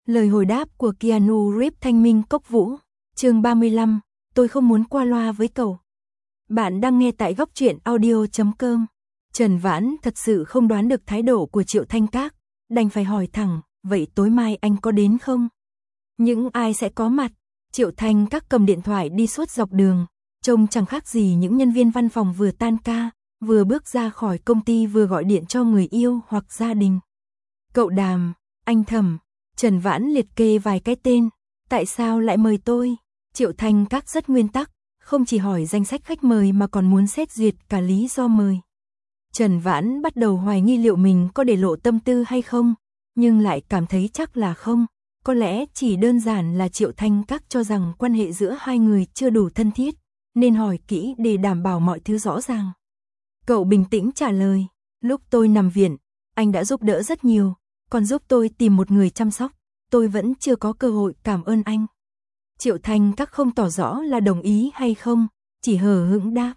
Lời hồi đáp của Keanu Reeves thanh minh cốc vũ. Chương 35, tôi không muốn qua loa với cậu. Bạn đang nghe tại góc truyện audio.com. Trần Vãn thật sự không đoán được thái độ của Triệu Thanh Các, đành phải hỏi thẳng, vậy tối mai anh có đến không? Những ai sẽ có mặt? Triệu Thanh Các cầm điện thoại đi suốt dọc đường, trông chẳng khác gì những nhân viên văn phòng vừa tan ca, vừa bước ra khỏi công ty vừa gọi điện cho người yêu hoặc gia đình. Cậu Đàm, anh Thẩm. Trần Vãn liệt kê vài cái tên, tại sao lại mời tôi? Triệu Thanh Các rất nguyên tắc, không chỉ hỏi danh sách khách mời mà còn muốn xét duyệt cả lý do mời. Trần Vãn bắt đầu hoài nghi liệu mình có để lộ tâm tư hay không, nhưng lại cảm thấy chắc là không, có lẽ chỉ đơn giản là Triệu Thanh Các cho rằng quan hệ giữa hai người chưa đủ thân thiết, nên hỏi kỹ để đảm bảo mọi thứ rõ ràng. Cậu bình tĩnh trả lời, lúc tôi nằm viện, anh đã giúp đỡ rất nhiều, còn giúp tôi tìm một người chăm sóc, tôi vẫn chưa có cơ hội cảm ơn anh. Triệu Thanh Các không tỏ rõ là đồng ý hay không, chỉ hờ hững đáp.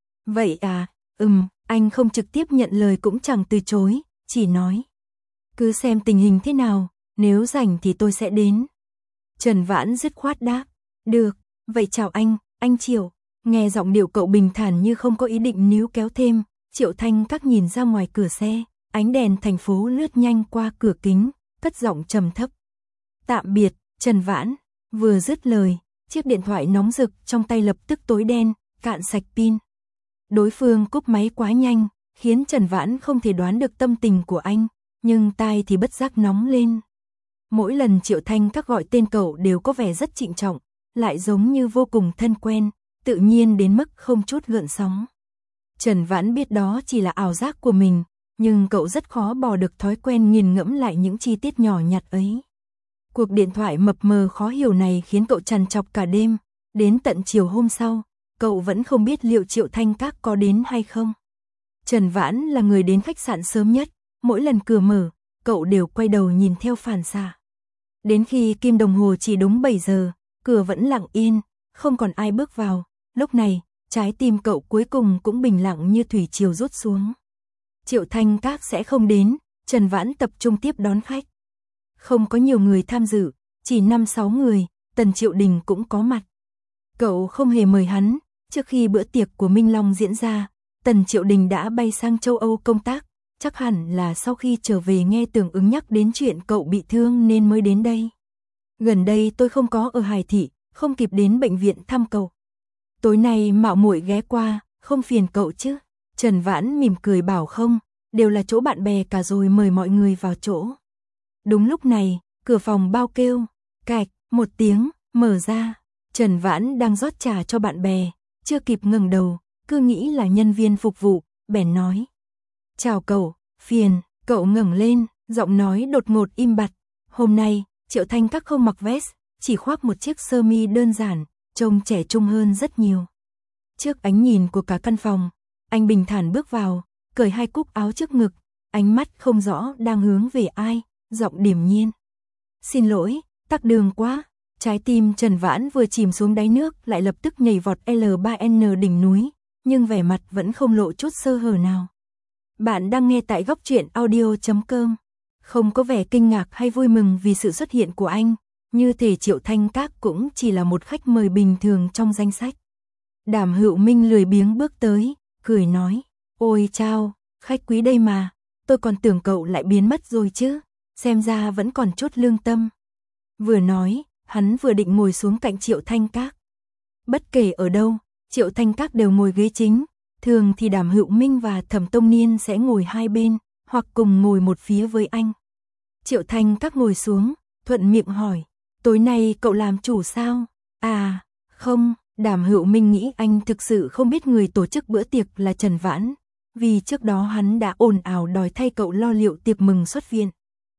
Vậy à, anh không trực tiếp nhận lời cũng chẳng từ chối, chỉ nói. Cứ xem tình hình thế nào, nếu rảnh thì tôi sẽ đến. Trần Vãn dứt khoát đáp. Được, vậy chào anh Triệu. Nghe giọng điệu cậu bình thản như không có ý định níu kéo thêm, Triệu Thanh Các nhìn ra ngoài cửa xe. Ánh đèn thành phố lướt nhanh qua cửa kính, cất giọng trầm thấp. Tạm biệt, Trần Vãn. Vừa dứt lời, chiếc điện thoại nóng rực trong tay lập tức tối đen, cạn sạch pin. Đối phương cúp máy quá nhanh, khiến Trần Vãn không thể đoán được tâm tình của anh, nhưng tai thì bất giác nóng lên. Mỗi lần Triệu Thanh Các gọi tên cậu đều có vẻ rất trịnh trọng, lại giống như vô cùng thân quen, tự nhiên đến mức không chút gợn sóng. Trần Vãn biết đó chỉ là ảo giác của mình, nhưng cậu rất khó bỏ được thói quen nghiền ngẫm lại những chi tiết nhỏ nhặt ấy. Cuộc điện thoại mập mờ khó hiểu này khiến cậu trằn trọc cả đêm, đến tận chiều hôm sau, cậu vẫn không biết liệu Triệu Thanh Các có đến hay không. Trần Vãn là người đến khách sạn sớm nhất, mỗi lần cửa mở, cậu đều quay đầu nhìn theo phản xạ. Đến khi kim đồng hồ chỉ đúng 7 giờ, cửa vẫn lặng yên, không còn ai bước vào, lúc này, trái tim cậu cuối cùng cũng bình lặng như thủy triều rút xuống. Triệu Thanh Các sẽ không đến, Trần Vãn tập trung tiếp đón khách. Không có nhiều người tham dự, chỉ 5-6 người, Tần Triệu Đình cũng có mặt. Cậu không hề mời hắn, trước khi bữa tiệc của Minh Long diễn ra, Tần Triệu Đình đã bay sang châu Âu công tác, chắc hẳn là sau khi trở về nghe Tưởng Ứng nhắc đến chuyện cậu bị thương nên mới đến đây. Gần đây tôi không có ở Hải Thị, không kịp đến bệnh viện thăm cậu. Tối nay mạo muội ghé qua, không phiền cậu chứ? Trần Vãn mỉm cười bảo không, đều là chỗ bạn bè cả rồi mời mọi người vào chỗ. Đúng lúc này, cửa phòng bao kêu, cạch, một tiếng, mở ra. Trần Vãn đang rót trà cho bạn bè, chưa kịp ngẩng đầu, cứ nghĩ là nhân viên phục vụ, bèn nói. Chào cậu, phiền, cậu ngẩng lên, giọng nói đột ngột im bặt. Hôm nay, Triệu Thanh Các không mặc vest, chỉ khoác một chiếc sơ mi đơn giản, trông trẻ trung hơn rất nhiều. Trước ánh nhìn của cả căn phòng, anh bình thản bước vào, cởi hai cúc áo trước ngực, ánh mắt không rõ đang hướng về ai, giọng điềm nhiên. Xin lỗi, tắc đường quá. Trái tim Trần Vãn vừa chìm xuống đáy nước lại lập tức nhảy vọt L3N đỉnh núi, nhưng vẻ mặt vẫn không lộ chút sơ hở nào. Bạn đang nghe tại góc truyện audio.com. Không có vẻ kinh ngạc hay vui mừng vì sự xuất hiện của anh, như thể Triệu Thanh Các cũng chỉ là một khách mời bình thường trong danh sách. Đàm Hữu Minh lười biếng bước tới, cười nói, ôi chao, khách quý đây mà, tôi còn tưởng cậu lại biến mất rồi chứ, xem ra vẫn còn chút lương tâm. Vừa nói, hắn vừa định ngồi xuống cạnh Triệu Thanh Các. Bất kể ở đâu, Triệu Thanh Các đều ngồi ghế chính, thường thì Đàm Hữu Minh và Thẩm Tông Niên sẽ ngồi hai bên, hoặc cùng ngồi một phía với anh. Triệu Thanh Các ngồi xuống, thuận miệng hỏi, tối nay cậu làm chủ sao? À, không, Đàm Hữu Minh nghĩ anh thực sự không biết người tổ chức bữa tiệc là Trần Vãn, vì trước đó hắn đã ồn ào đòi thay cậu lo liệu tiệc mừng xuất viện.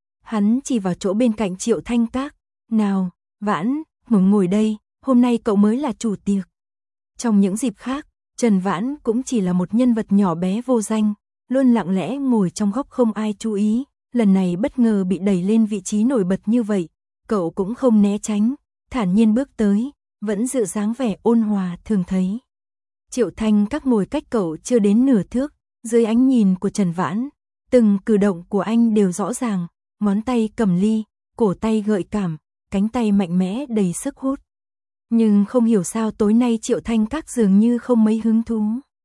Hắn chỉ vào chỗ bên cạnh Triệu Thanh Các, nào, Vãn, ngồi đây, hôm nay cậu mới là chủ tiệc. Trong những dịp khác, Trần Vãn cũng chỉ là một nhân vật nhỏ bé vô danh, luôn lặng lẽ ngồi trong góc không ai chú ý, lần này bất ngờ bị đẩy lên vị trí nổi bật như vậy, cậu cũng không né tránh, thản nhiên bước tới, vẫn giữ dáng vẻ ôn hòa thường thấy. Triệu Thanh Các ngồi cách cậu chưa đến nửa thước, dưới ánh nhìn của Trần Vãn, từng cử động của anh đều rõ ràng, ngón tay cầm ly, cổ tay gợi cảm, cánh tay mạnh mẽ đầy sức hút. Nhưng không hiểu sao tối nay Triệu Thanh Các dường như không mấy hứng thú.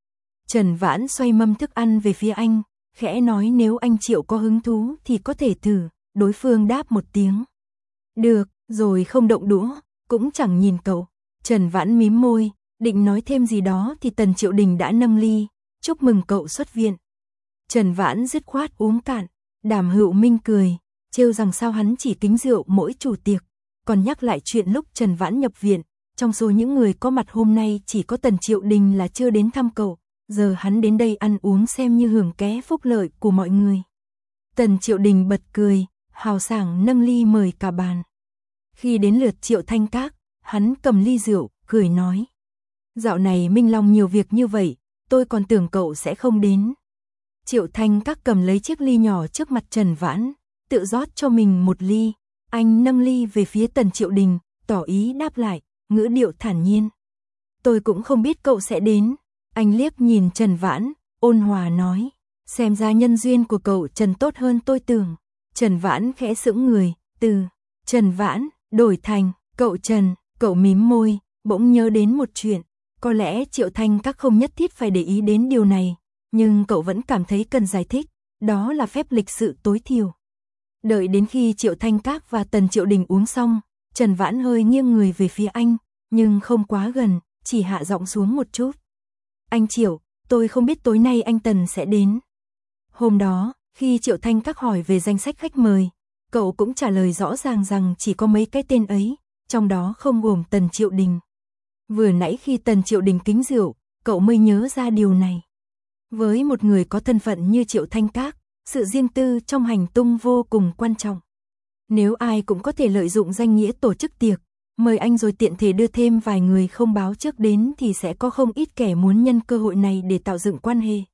Trần Vãn xoay mâm thức ăn về phía anh, khẽ nói nếu anh Triệu có hứng thú thì có thể thử, đối phương đáp một tiếng. Được, rồi không động đũa, cũng chẳng nhìn cậu. Trần Vãn mím môi, định nói thêm gì đó thì Tần Triệu Đình đã nâng ly, chúc mừng cậu xuất viện. Trần Vãn dứt khoát uống cạn, Đàm Hữu Minh cười, trêu rằng sao hắn chỉ kính rượu mỗi chủ tiệc, còn nhắc lại chuyện lúc Trần Vãn nhập viện, trong số những người có mặt hôm nay chỉ có Tần Triệu Đình là chưa đến thăm cậu, giờ hắn đến đây ăn uống xem như hưởng ké phúc lợi của mọi người. Tần Triệu Đình bật cười, hào sảng nâng ly mời cả bàn. Khi đến lượt Triệu Thanh Các, hắn cầm ly rượu, cười nói. Dạo này Minh Long nhiều việc như vậy, tôi còn tưởng cậu sẽ không đến. Triệu Thanh Các cầm lấy chiếc ly nhỏ trước mặt Trần Vãn, tự rót cho mình một ly. Anh nâng ly về phía Tần Triệu Đình, tỏ ý đáp lại, ngữ điệu thản nhiên. Tôi cũng không biết cậu sẽ đến. Anh liếc nhìn Trần Vãn, ôn hòa nói. Xem ra nhân duyên của cậu Trần tốt hơn tôi tưởng. Trần Vãn khẽ sững người, từ Trần Vãn đổi thành cậu Trần. Cậu mím môi, bỗng nhớ đến một chuyện. Có lẽ Triệu Thanh Các không nhất thiết phải để ý đến điều này, nhưng cậu vẫn cảm thấy cần giải thích, đó là phép lịch sự tối thiểu. Đợi đến khi Triệu Thanh Các và Tần Triệu Đình uống xong, Trần Vãn hơi nghiêng người về phía anh, nhưng không quá gần, chỉ hạ giọng xuống một chút. Anh Triệu, tôi không biết tối nay anh Tần sẽ đến. Hôm đó, khi Triệu Thanh Các hỏi về danh sách khách mời, cậu cũng trả lời rõ ràng rằng chỉ có mấy cái tên ấy, trong đó không gồm Tần Triệu Đình. Vừa nãy khi Tần Triệu Đình kính rượu, cậu mới nhớ ra điều này. Với một người có thân phận như Triệu Thanh Các, sự riêng tư trong hành tung vô cùng quan trọng. Nếu ai cũng có thể lợi dụng danh nghĩa tổ chức tiệc, mời anh rồi tiện thể đưa thêm vài người không báo trước đến thì sẽ có không ít kẻ muốn nhân cơ hội này để tạo dựng quan hệ.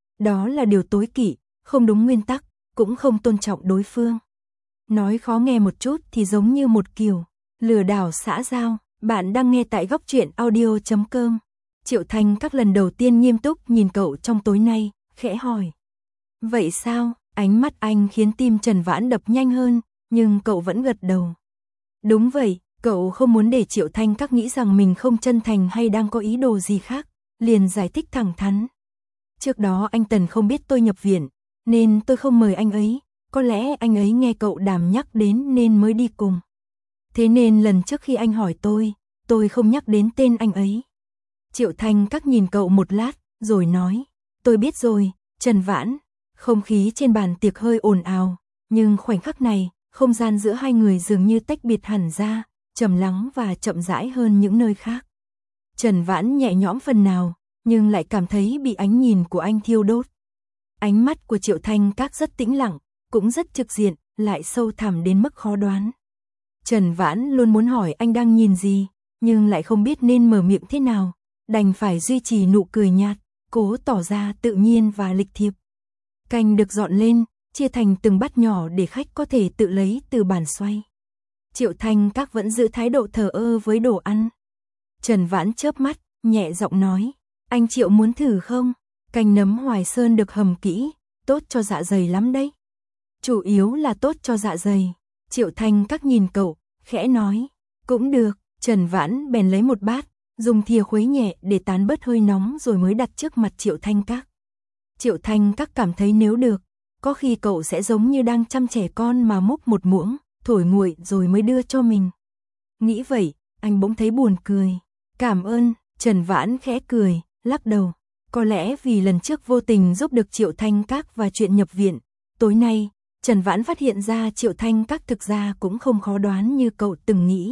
Đó là điều tối kỵ, không đúng nguyên tắc, cũng không tôn trọng đối phương. Nói khó nghe một chút thì giống như một kiểu lừa đảo xã giao. Bạn đang nghe tại góc truyện audio.com. Triệu Thanh Các lần đầu tiên nghiêm túc nhìn cậu trong tối nay, khẽ hỏi. Vậy sao? Ánh mắt anh khiến tim Trần Vãn đập nhanh hơn, nhưng cậu vẫn gật đầu. Đúng vậy, cậu không muốn để Triệu Thanh Các nghĩ rằng mình không chân thành hay đang có ý đồ gì khác, liền giải thích thẳng thắn. Trước đó anh Tần không biết tôi nhập viện, nên tôi không mời anh ấy, có lẽ anh ấy nghe cậu Đàm nhắc đến nên mới đi cùng. Thế nên lần trước khi anh hỏi tôi không nhắc đến tên anh ấy. Triệu Thanh Các nhìn cậu một lát, rồi nói, tôi biết rồi, Trần Vãn. Không khí trên bàn tiệc hơi ồn ào, nhưng khoảnh khắc này, không gian giữa hai người dường như tách biệt hẳn ra, trầm lắng và chậm rãi hơn những nơi khác. Trần Vãn nhẹ nhõm phần nào, nhưng lại cảm thấy bị ánh nhìn của anh thiêu đốt. Ánh mắt của Triệu Thanh Các rất tĩnh lặng, cũng rất trực diện, lại sâu thẳm đến mức khó đoán. Trần Vãn luôn muốn hỏi anh đang nhìn gì, nhưng lại không biết nên mở miệng thế nào, đành phải duy trì nụ cười nhạt, cố tỏ ra tự nhiên và lịch thiệp. Canh được dọn lên, chia thành từng bát nhỏ để khách có thể tự lấy từ bàn xoay. Triệu Thanh Các vẫn giữ thái độ thờ ơ với đồ ăn. Trần Vãn chớp mắt, nhẹ giọng nói, anh Triệu muốn thử không? Canh nấm Hoài Sơn được hầm kỹ, tốt cho dạ dày lắm đấy. Chủ yếu là tốt cho dạ dày. Triệu Thanh Các nhìn cậu, khẽ nói, cũng được. Trần Vãn bèn lấy một bát, dùng thìa khuấy nhẹ để tán bớt hơi nóng rồi mới đặt trước mặt Triệu Thanh Các. Triệu Thanh Các cảm thấy nếu được, có khi cậu sẽ giống như đang chăm trẻ con mà múc một muỗng, thổi nguội rồi mới đưa cho mình. Nghĩ vậy, anh bỗng thấy buồn cười. Cảm ơn, Trần Vãn khẽ cười, lắc đầu. Có lẽ vì lần trước vô tình giúp được Triệu Thanh Các và chuyện nhập viện, tối nay, Trần Vãn phát hiện ra Triệu Thanh Các thực ra cũng không khó đoán như cậu từng nghĩ.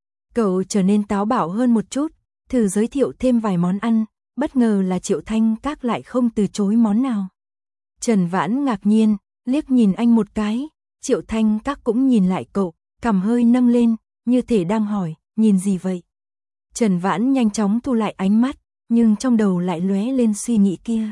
Cậu trở nên táo bạo hơn một chút, thử giới thiệu thêm vài món ăn, bất ngờ là Triệu Thanh Các lại không từ chối món nào. Trần Vãn ngạc nhiên, liếc nhìn anh một cái, Triệu Thanh Các cũng nhìn lại cậu, cằm hơi nâng lên, như thể đang hỏi, nhìn gì vậy? Trần Vãn nhanh chóng thu lại ánh mắt, nhưng trong đầu lại lóe lên suy nghĩ kia.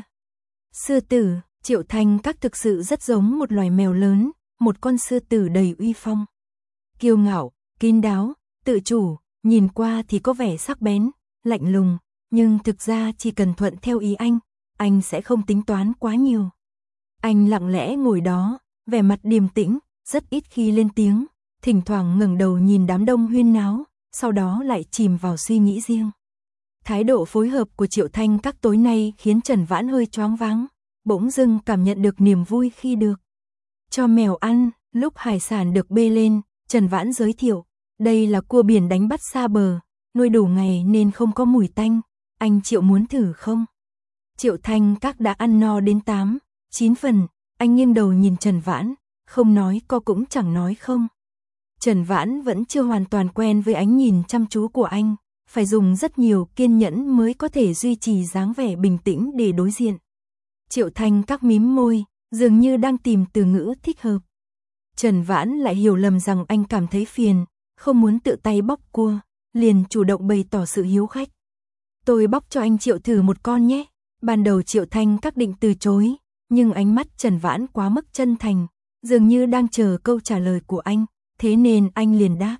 Sư tử, Triệu Thanh Các thực sự rất giống một loài mèo lớn, một con sư tử đầy uy phong. Kiêu ngạo, kín đáo, tự chủ, nhìn qua thì có vẻ sắc bén, lạnh lùng, nhưng thực ra chỉ cần thuận theo ý anh sẽ không tính toán quá nhiều. Anh lặng lẽ ngồi đó, vẻ mặt điềm tĩnh, rất ít khi lên tiếng, thỉnh thoảng ngẩng đầu nhìn đám đông huyên náo, sau đó lại chìm vào suy nghĩ riêng. Thái độ phối hợp của Triệu Thanh Các tối nay khiến Trần Vãn hơi choáng váng, bỗng dưng cảm nhận được niềm vui khi được cho mèo ăn. Lúc hải sản được bê lên, Trần Vãn giới thiệu, đây là cua biển đánh bắt xa bờ, nuôi đủ ngày nên không có mùi tanh, anh Triệu muốn thử không? Triệu Thanh Các đã ăn no đến 8, 9 phần, anh nghiêng đầu nhìn Trần Vãn, không nói co cũng chẳng nói không. Trần Vãn vẫn chưa hoàn toàn quen với ánh nhìn chăm chú của anh, phải dùng rất nhiều kiên nhẫn mới có thể duy trì dáng vẻ bình tĩnh để đối diện. Triệu Thanh Các mím môi, dường như đang tìm từ ngữ thích hợp. Trần Vãn lại hiểu lầm rằng anh cảm thấy phiền, không muốn tự tay bóc cua, liền chủ động bày tỏ sự hiếu khách. Tôi bóc cho anh Triệu thử một con nhé. Ban đầu Triệu Thanh Các định từ chối, nhưng ánh mắt Trần Vãn quá mức chân thành, dường như đang chờ câu trả lời của anh, thế nên anh liền đáp.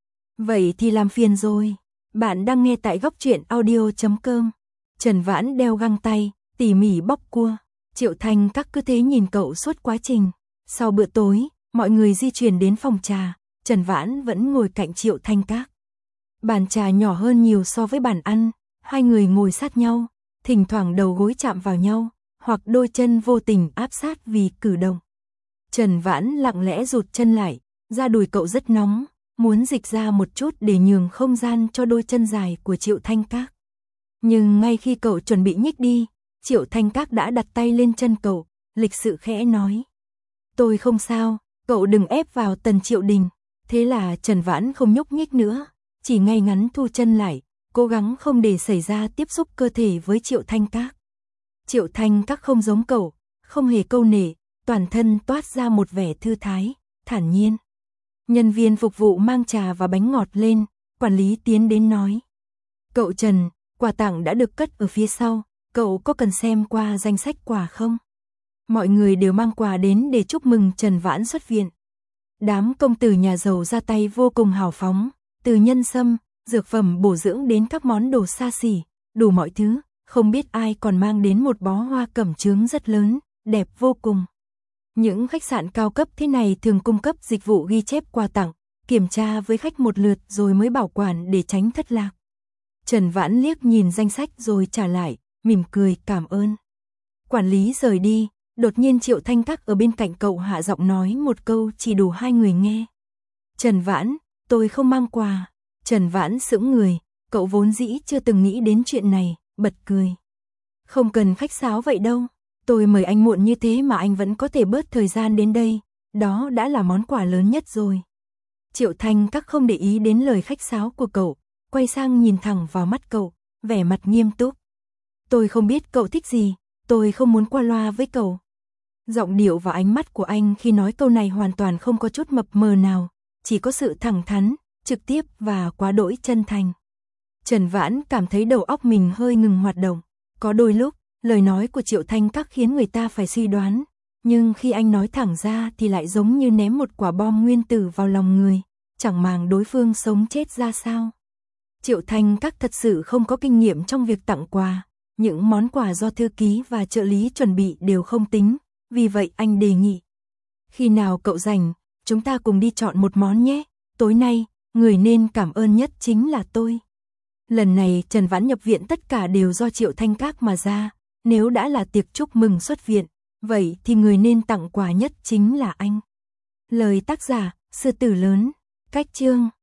Vậy thì làm phiền rồi. Bạn đang nghe tại Góc Truyện Audio.com. Trần Vãn đeo găng tay, tỉ mỉ bóc cua. Triệu Thanh Các cứ thế nhìn cậu suốt quá trình. Sau bữa tối, mọi người di chuyển đến phòng trà, Trần Vãn vẫn ngồi cạnh Triệu Thanh Các. Bàn trà nhỏ hơn nhiều so với bàn ăn, hai người ngồi sát nhau, thỉnh thoảng đầu gối chạm vào nhau, hoặc đôi chân vô tình áp sát vì cử động. Trần Vãn lặng lẽ rụt chân lại, da đùi cậu rất nóng, muốn dịch ra một chút để nhường không gian cho đôi chân dài của Triệu Thanh Các. Nhưng ngay khi cậu chuẩn bị nhích đi, Triệu Thanh Các đã đặt tay lên chân cậu, lịch sự khẽ nói. Tôi không sao, cậu đừng ép vào Tần Triệu Đình. Thế là Trần Vãn không nhúc nhích nữa, chỉ ngay ngắn thu chân lại, cố gắng không để xảy ra tiếp xúc cơ thể với Triệu Thanh Các. Triệu Thanh Các không giống cậu, không hề câu nệ, toàn thân toát ra một vẻ thư thái, thản nhiên. Nhân viên phục vụ mang trà và bánh ngọt lên, quản lý tiến đến nói. Cậu Trần, quà tặng đã được cất ở phía sau, cậu có cần xem qua danh sách quà không? Mọi người đều mang quà đến để chúc mừng Trần Vãn xuất viện. Đám công tử nhà giàu ra tay vô cùng hào phóng, từ nhân sâm, dược phẩm bổ dưỡng đến các món đồ xa xỉ, đủ mọi thứ, không biết ai còn mang đến một bó hoa cẩm chướng rất lớn, đẹp vô cùng. Những khách sạn cao cấp thế này thường cung cấp dịch vụ ghi chép quà tặng, kiểm tra với khách một lượt rồi mới bảo quản để tránh thất lạc. Trần Vãn liếc nhìn danh sách rồi trả lại, mỉm cười cảm ơn. Quản lý rời đi, đột nhiên Triệu Thanh Các ở bên cạnh cậu hạ giọng nói một câu chỉ đủ hai người nghe. Trần Vãn, tôi không mang quà. Trần Vãn sững người, cậu vốn dĩ chưa từng nghĩ đến chuyện này, bật cười. Không cần khách sáo vậy đâu, tôi mời anh muộn như thế mà anh vẫn có thể bớt thời gian đến đây, đó đã là món quà lớn nhất rồi. Triệu Thanh Các không để ý đến lời khách sáo của cậu, quay sang nhìn thẳng vào mắt cậu, vẻ mặt nghiêm túc. Tôi không biết cậu thích gì, tôi không muốn qua loa với cậu. Giọng điệu và ánh mắt của anh khi nói câu này hoàn toàn không có chút mập mờ nào, chỉ có sự thẳng thắn, trực tiếp và quá đỗi chân thành. Trần Vãn cảm thấy đầu óc mình hơi ngừng hoạt động. Có đôi lúc, lời nói của Triệu Thanh Các khiến người ta phải suy đoán, nhưng khi anh nói thẳng ra thì lại giống như ném một quả bom nguyên tử vào lòng người, chẳng màng đối phương sống chết ra sao. Triệu Thanh Các thật sự không có kinh nghiệm trong việc tặng quà, những món quà do thư ký và trợ lý chuẩn bị đều không tính, vì vậy anh đề nghị. Khi nào cậu rảnh, chúng ta cùng đi chọn một món nhé, tối nay, người nên cảm ơn nhất chính là tôi. Lần này Trần Vãn nhập viện tất cả đều do Triệu Thanh Các mà ra, nếu đã là tiệc chúc mừng xuất viện, vậy thì người nên tặng quà nhất chính là anh. Lời tác giả, Sư Tử Lớn, cách chương.